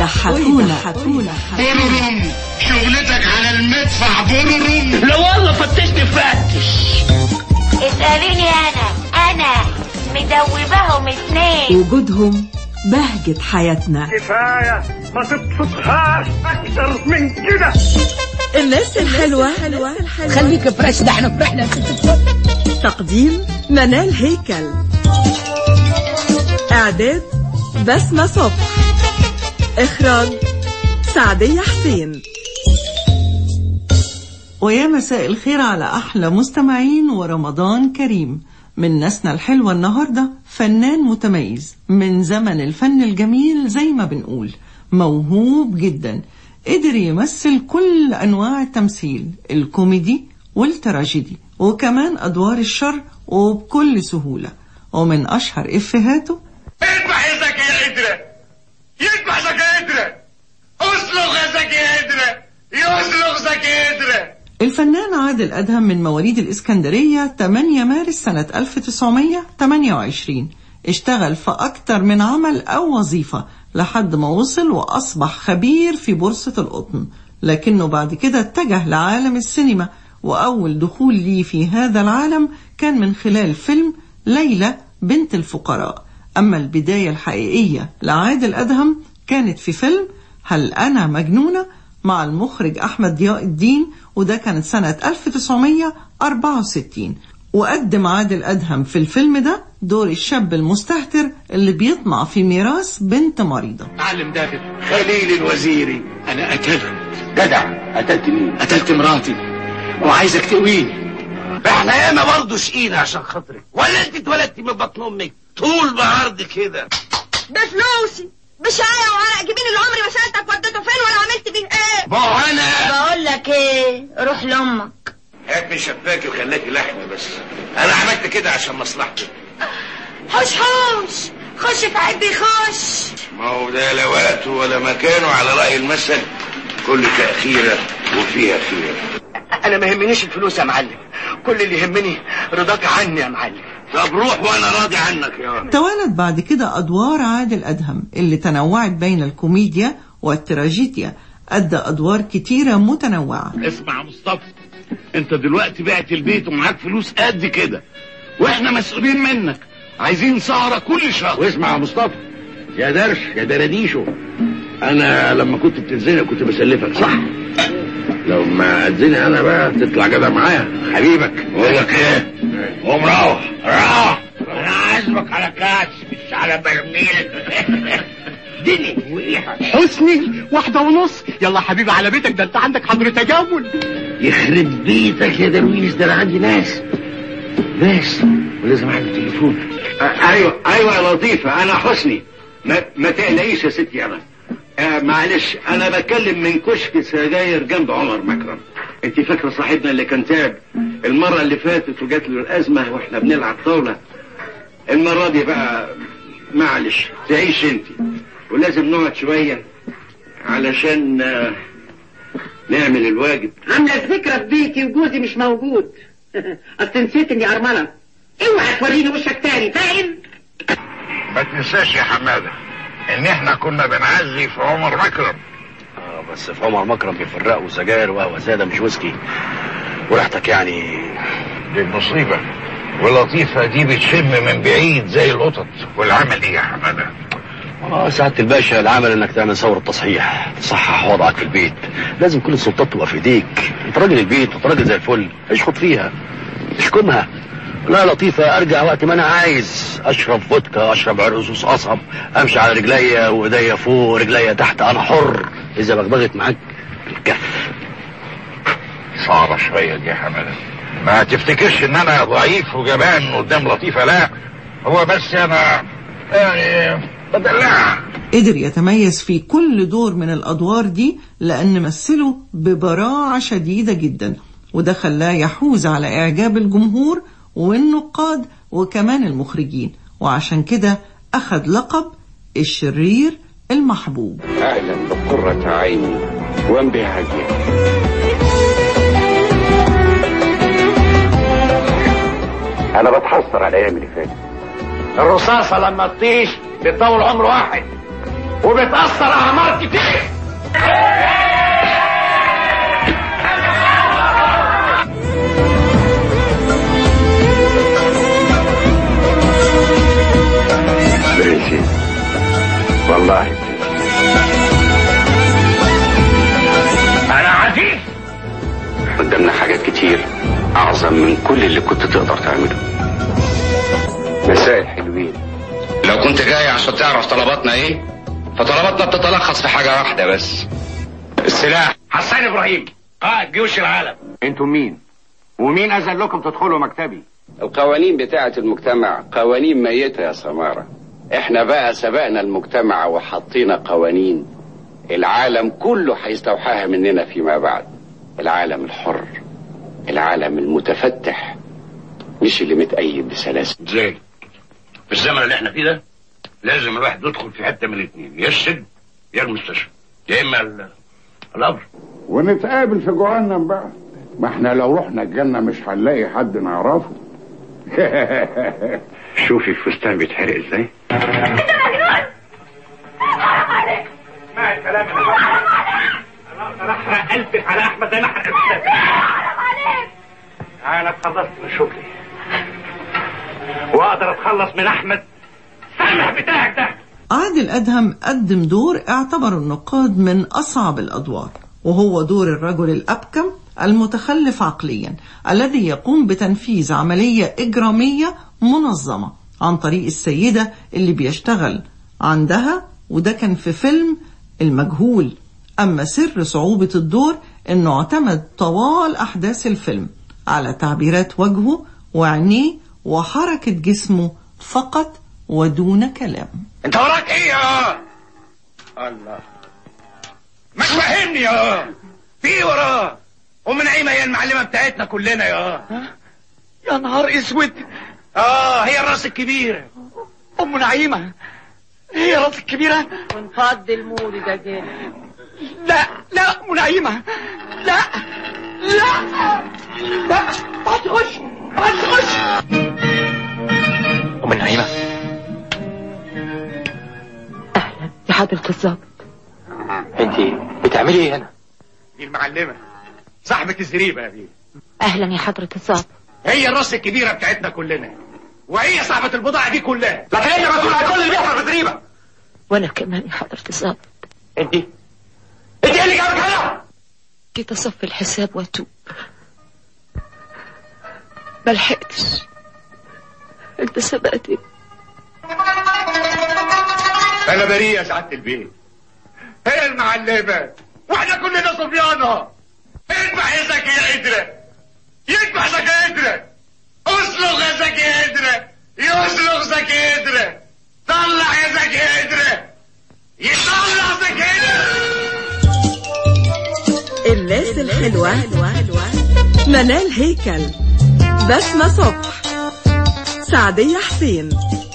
ويضحكونا. بورروم شغلتك على المدفع بورروم. لا والله فتشني فتش. اسأليني انا مدوبهم 2. وجودهم بهجة حياتنا. كفاية ما تبسطهاش اكتر من كده. الناس الحلوة خليك فريش، ده احنا فرحنا. تقديم منال هيكل، اعداد بسمة صبح، اخراج سعدية حسين. ويا مساء الخير على احلى مستمعين ورمضان كريم. من ناسنا الحلوة النهاردة فنان متميز من زمن الفن الجميل، زي ما بنقول موهوب جدا، قدر يمثل كل أنواع التمثيل، الكوميدي والتراجيدي وكمان أدوار الشر وبكل سهولة. ومن أشهر إفهاته: اذبح يا زكي يا قدرة، يذبح زكي قدرة، اسلغ يا زكي قدرة، يسلغ زكي قدرة. الفنان عادل أدهم من مواليد الإسكندرية 8 مارس سنة 1928. اشتغل في أكتر من عمل أو وظيفة لحد ما وصل وأصبح خبير في بورصة القطن، لكنه بعد كده اتجه لعالم السينما، وأول دخول ليه في هذا العالم كان من خلال فيلم ليلى بنت الفقراء. أما البداية الحقيقية لعادل أدهم كانت في فيلم هل أنا مجنونة مع المخرج أحمد ضياء الدين، وده كانت سنة 1964. وقدم عادل أدهم في الفيلم ده دور الشاب المستهتر اللي بيطمع في ميراث بنت مريضة. معلم داخل خليل الوزيري، أنا قتلت. جدع، قتلت مين؟ قتلت مراتي وعايزك تقويني. احنا ياما برضه شقينا عشان خاطرك، ولا انت اتولدتي من بطن امك طول بعرض كده؟ بفلوسي بشقاية وعرق جبين اللي عمري ما سألتك وديته فين ولا عملت بيه ايه. ما هو انا بقول لك ايه، روح لامك. هات من شباكي وخلاكي لحمه، بس انا عملت كده عشان مصلحتك. حوش خش في عدي خش. ما هو ده لا وقته ولا مكانه، على رأي المثل كل تأخيرة وفيها خير. انا ما يهمنيش الفلوس يا معلم، كل اللي يهمني رضاك عني يا معلم. طب روح وانا راضي عنك يا. توالت بعد كده أدوار عادل أدهم اللي تنوعت بين الكوميديا والتراجيديا، أدى أدوار كتيرة متنوعة. اسمع يا مصطفى، انت دلوقتي بعت البيت ومعاك فلوس قد كده، واحنا مسؤولين منك، عايزين سهرة كل شهر. واسمع يا مصطفى يا درش يا درديشو، انا لما كنت بتتزنق كنت بسلفك صح؟ لو ما اتزنق انا بقى تطلع جدع معايا حبيبك. بقول لك ايه، قوم روح انا عازمك على كاس مش على برميل. دني وريحه حسني 1.5. يلا حبيبي على بيتك، ده انت عندك حضر تجول. يخرب بيتك يا درويش، ده انا عندي ناس ولازم اعمل تليفون. ايوه يا لطيفه، انا حسني، ما تقلقيش يا ستي. انا معلش، انا بتكلم من كشك سجاير جنب عمر مكرم. انت فاكره صاحبنا اللي كان تعب المره اللي فاتت وجات له الازمه واحنا بنلعب طاوله؟ المره دي بقى معلش تعيش انت، ولازم نقعد شويه علشان نعمل الواجب. عامله الفكره في بيتي وجوزي مش موجود. اصل نسيت اني ارمله. اوعى توريني وشك تاني، فاهم؟ ما تنساش يا حماده ان احنا كنا بنعزي في عمر مكرم. بس في عمر مكرم بيفرقوا سجاير وقهوه ساده مش ويسكي، وريحتك يعني دي مصيبه، ولطيفه دي بتشم من بعيد زي القطط. والعمل ايه يا حماده؟ سعادة الباشا، العمل انك تعمل ثورة تصحيح، تصحح وضعك في البيت. لازم كل السلطات تبقى في ايديك، انت راجل البيت وانت راجل زي الفل، اشخط فيها اشكمها. لا لطيفة، ارجع وقت ما انا عايز، اشرب فودكا، اشرب عرقسوس قصب، امشي على رجليا وايديا فوق ورجليا تحت، انا حر. اذا بغبغت معاك الكف. صعبة شوية دي يا حماده، ما تفتكرش ان انا ضعيف وجبان قدام لطيفة، لا، هو بس انا يعني بدلعها. قدر يتميز في كل دور من الأدوار دي لأن مثله ببراعة شديدة جدا، وده خلاه يحوز على إعجاب الجمهور والنقاد وكمان المخرجين، وعشان كده أخذ لقب الشرير المحبوب. أهلا بقرة عيني وانبهاجي. أنا بتحسر على الأيام اللي فاتت. الرصاصة لما تطيش بتطول عمر واحد. وبتأثر أعمار كتير. برنسي والله أنا عزيز. قدامنا حاجات كتير أعظم من كل اللي كنت تقدر تعمله. مساء الحلوين. لو كنت جاي عشان تعرف طلباتنا ايه، فطلباتنا بتتلخص في حاجة واحدة بس: السلاح. حسان إبراهيم، قائد جيوش العالم. انتوا مين؟ ومين أذن لكم تدخلوا مكتبي؟ القوانين بتاعة المجتمع قوانين ميتة يا سمارة. احنا بقى سبقنا المجتمع وحطينا قوانين العالم كله هيستوحاها مننا فيما بعد. العالم الحر، العالم المتفتح، مش اللي متأيد بسلاسل. ازاي؟ في الزمن اللي احنا فيه ده لازم الواحد يدخل في حتة من الاثنين، يا السجن يا المستشفى، يا اما القبر. ونتقابل في جهنم بقى. ما احنا لو رحنا الجنة مش هنلاقي حد نعرفه. شوفي الفستان بيتحرق ازاي. ما الكلام انا احرق قلبك على احمد زي ما احرق الفستان. انا اتخلصت من شغلي واقدر اتخلص من احمد السامح بتاعك ده. عادل أدهم قدم دور اعتبر النقاد من أصعب الأدوار، وهو دور الرجل الأبكم المتخلف عقليا الذي يقوم بتنفيذ عملية إجرامية منظمة عن طريق السيدة اللي بيشتغل عندها، وده كان في فيلم المجهول. أما سر صعوبة الدور إنه اعتمد طوال أحداث الفيلم على تعبيرات وجهه وعينيه وحركة جسمه فقط ودون كلام. انت وراك ايه يا الله؟ مش فاهمني يا في ايه وراه؟ ام نعيمه هي المعلمه بتاعتنا كلنا يا نهار اسود. هي الراس الكبيره ام نعيمه، هي الراس الكبيره. ونفض المولد ده كده. لا ام نعيمه، لا ما تخش ام نعيمه. اهلا يا حضرة الظابط. انت بتعملي ايه هنا؟ دي المعلمه صاحبة الزريبه يا بيه. اهلا يا حضرة الظابط. هي الراس الكبيره بتاعتنا كلنا، وهي صاحبة البضاعه دي كلها، لكن هي مسؤوله عن كل اللي بيحصل في الزريبه. وانا كمان يا حضرة الظابط. انت ايه اللي جابك هنا؟ جيت اصفي الحساب واتوب، ملحقتش، انت سبقتني. انا بريء يا سعادة البيت. هي المعلمة واحنا كلنا صبيانة. اذبح يا زكي يا قدرة، يذبح زكي يا قدرة، اسلغ يا زكي يا قدرة، يسلغ زكي يا قدرة، طلع يا زكي يا قدرة، يطلع زكي يا قدرة. الناس الحلوة منال هيكل، بسمة صبح، سعدية حسين.